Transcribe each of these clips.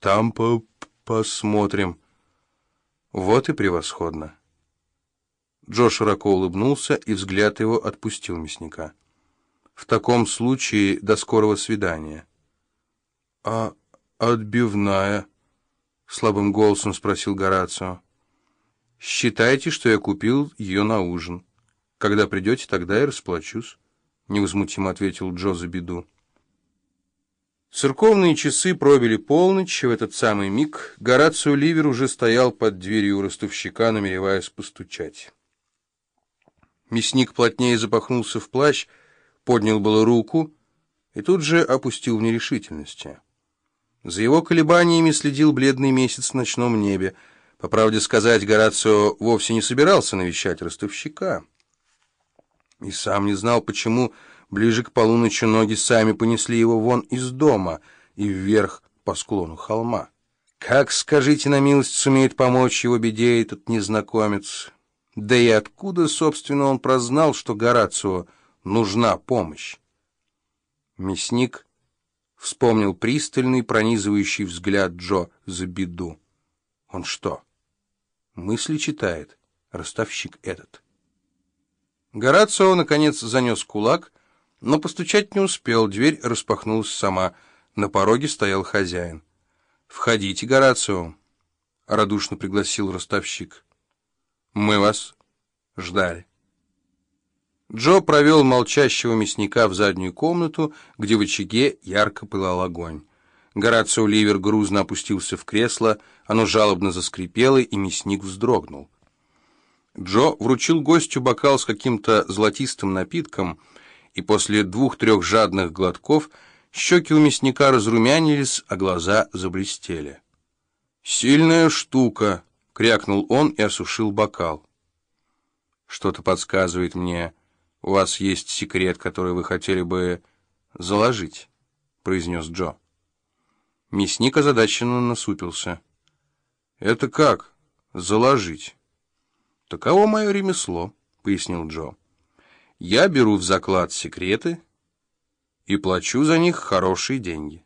там посмотрим». «Вот и превосходно». Джо широко улыбнулся, и взгляд его отпустил мясника. «В таком случае до скорого свидания». «А отбивная?» — слабым голосом спросил Горацио. «Считайте, что я купил ее на ужин. Когда придете, тогда и расплачусь», — невозмутимо ответил Джо за беду. Церковные часы пробили полночь, и в этот самый миг Горацио Ливер уже стоял под дверью у ростовщика, намереваясь постучать. Мясник плотнее запахнулся в плащ, поднял было руку и тут же опустил в нерешительности. За его колебаниями следил бледный месяц в ночном небе. По правде сказать, Горацио вовсе не собирался навещать ростовщика. И сам не знал, почему ближе к полуночи ноги сами понесли его вон из дома и вверх по склону холма. Как, скажите на милость, сумеет помочь его беде этот незнакомец? Да и откуда, собственно, он прознал, что Горацио нужна помощь? Мясник вспомнил пристальный, пронизывающий взгляд Джо за беду. Он что, мысли читает, ростовщик этот? Горацио, наконец, занес кулак, но постучать не успел, дверь распахнулась сама. На пороге стоял хозяин. «Входите, Горацио», — радушно пригласил ростовщик. «Мы вас ждали». Джо провел молчащего мясника в заднюю комнату, где в очаге ярко пылал огонь. Горацио Ливер грузно опустился в кресло, оно жалобно заскрипело, и мясник вздрогнул. Джо вручил гостю бокал с каким-то золотистым напитком, и после 2-3 жадных глотков щеки у мясника разрумянились, а глаза заблестели. «Сильная штука!» — крякнул он и осушил бокал. «Что-то подсказывает мне, у вас есть секрет, который вы хотели бы заложить», — произнес Джо. Мясник озадаченно насупился. «Это как? Заложить?» «Таково мое ремесло», — пояснил Джо. «Я беру в заклад секреты и плачу за них хорошие деньги».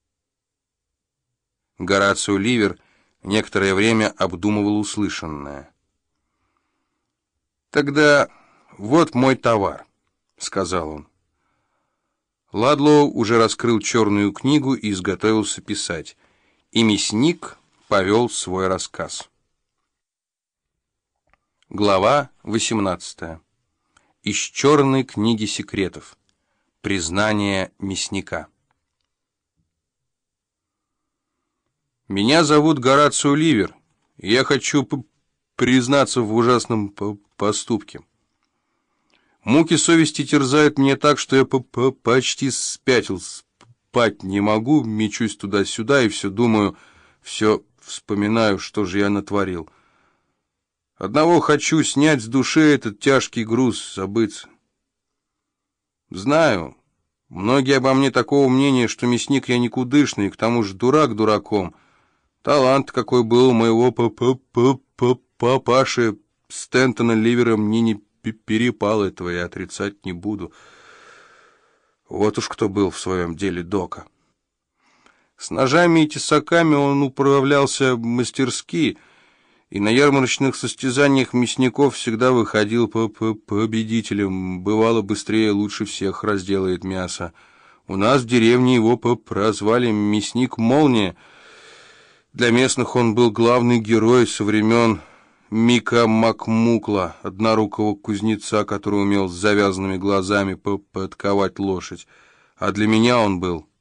Горацио Ливер некоторое время обдумывал услышанное. «Тогда вот мой товар», — сказал он. Ладлоу уже раскрыл черную книгу и изготовился писать, и мясник повел свой рассказ. Глава 18. Из черной книги секретов. Признание мясника. «Меня зовут Горацио Ливер, и я хочу признаться в ужасном поступке. Муки совести терзают меня так, что я почти спятил, спать не могу, мечусь туда-сюда и все думаю, все вспоминаю, что же я натворил. Одного хочу снять с души этот тяжкий груз, забыться. Знаю, многие обо мне такого мнения, что мясник я никудышный, к тому же дурак дураком. Талант какой был у моего папаши Стентона Ливера мне не перепал, этого я отрицать не буду. Вот уж кто был в своем деле дока. С ножами и тесаками он управлялся мастерски, и на ярмарочных состязаниях мясников всегда выходил победителем, бывало быстрее, лучше всех разделает мясо. У нас в деревне его прозвали «Мясник Молния». Для местных он был главный герой со времен Мика Макмукла, однорукого кузнеца, который умел с завязанными глазами подковать лошадь. А для меня он был